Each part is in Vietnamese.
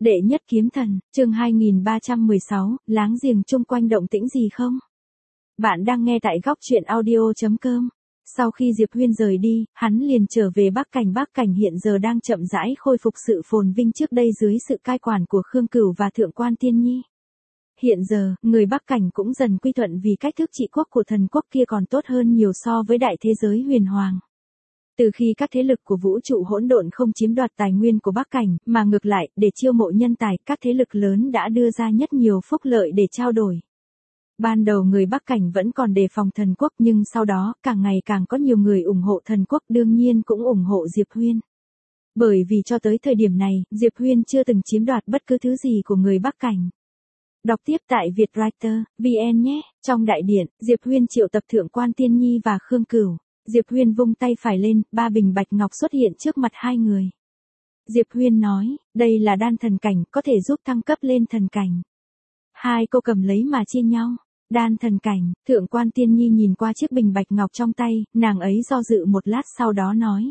Đệ nhất kiếm thần, chương 2316, láng giềng chung quanh động tĩnh gì không? Bạn đang nghe tại góc truyện audio.com. Sau khi Diệp Huyên rời đi, hắn liền trở về Bắc Cảnh hiện giờ đang chậm rãi khôi phục sự phồn vinh trước đây dưới sự cai quản của Khương Cửu và Thượng quan Tiên Nhi. Hiện giờ, người Bắc Cảnh cũng dần quy thuận vì cách thức trị quốc của thần quốc kia còn tốt hơn nhiều so với đại thế giới huyền hoàng. Từ khi các thế lực của vũ trụ hỗn độn không chiếm đoạt tài nguyên của Bắc Cảnh, mà ngược lại, để chiêu mộ nhân tài, các thế lực lớn đã đưa ra rất nhiều phúc lợi để trao đổi. Ban đầu người Bắc Cảnh vẫn còn đề phòng thần quốc nhưng sau đó, càng ngày càng có nhiều người ủng hộ thần quốc, đương nhiên cũng ủng hộ Diệp Huyên. Bởi vì cho tới thời điểm này, Diệp Huyên chưa từng chiếm đoạt bất cứ thứ gì của người Bắc Cảnh. Đọc tiếp tại Vietwriter, VN nhé. Trong đại điện, Diệp Huyên triệu tập Thượng quan Tiên Nhi và Khương Cửu. Diệp Huyên vung tay phải lên, 3 bình bạch ngọc xuất hiện trước mặt hai người. Diệp Huyên nói, đây là đan thần cảnh, có thể giúp thăng cấp lên thần cảnh. Hai cô cầm lấy mà chia nhau. Đan thần cảnh, Thượng quan Tiên Nhi nhìn qua chiếc bình bạch ngọc trong tay, nàng ấy do dự một lát sau đó nói.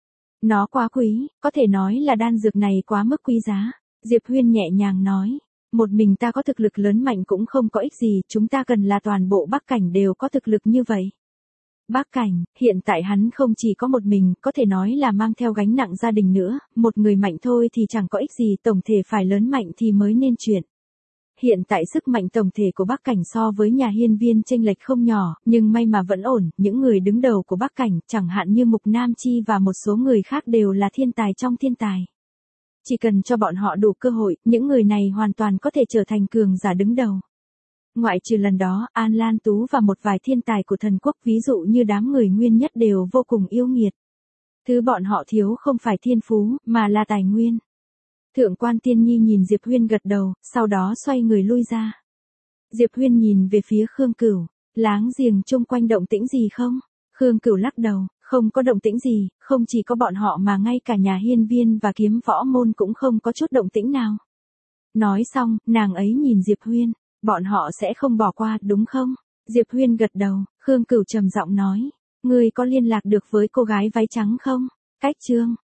Nó quá quý, có thể nói là đan dược này quá mức quý giá. Diệp Huyên nhẹ nhàng nói. Một mình ta có thực lực lớn mạnh cũng không có ích gì, chúng ta cần là toàn bộ Bắc Cảnh đều có thực lực như vậy. Bắc Cảnh, hiện tại hắn không chỉ có một mình, có thể nói là mang theo gánh nặng gia đình nữa, một người mạnh thôi thì chẳng có ích gì, tổng thể phải lớn mạnh thì mới nên chuyện. Hiện tại sức mạnh tổng thể của Bắc Cảnh so với nhà hiên viên chênh lệch không nhỏ, nhưng may mà vẫn ổn, những người đứng đầu của Bắc Cảnh, chẳng hạn như Mục Nam Chi và một số người khác đều là thiên tài trong thiên tài. Chỉ cần cho bọn họ đủ cơ hội, những người này hoàn toàn có thể trở thành cường giả đứng đầu. Ngoại trừ lần đó, An Lan Tú và một vài thiên tài của thần quốc ví dụ như đám người nguyên nhất đều vô cùng yêu nghiệt. Thứ bọn họ thiếu không phải thiên phú, mà là tài nguyên. Thượng quan Tiên Nhi nhìn Diệp Huyên gật đầu, sau đó xoay người lui ra. Diệp Huyên nhìn về phía Khương Cửu, láng giềng chung quanh động tĩnh gì không? Khương Cửu lắc đầu, không có động tĩnh gì, không chỉ có bọn họ mà ngay cả nhà hiên viên và kiếm võ môn cũng không có chút động tĩnh nào. Nói xong, nàng ấy nhìn Diệp Huyên. Bọn họ sẽ không bỏ qua, đúng không? Diệp Huyên gật đầu, Khương Cửu trầm giọng nói. Ngươi có liên lạc được với cô gái váy trắng không? Cách chương.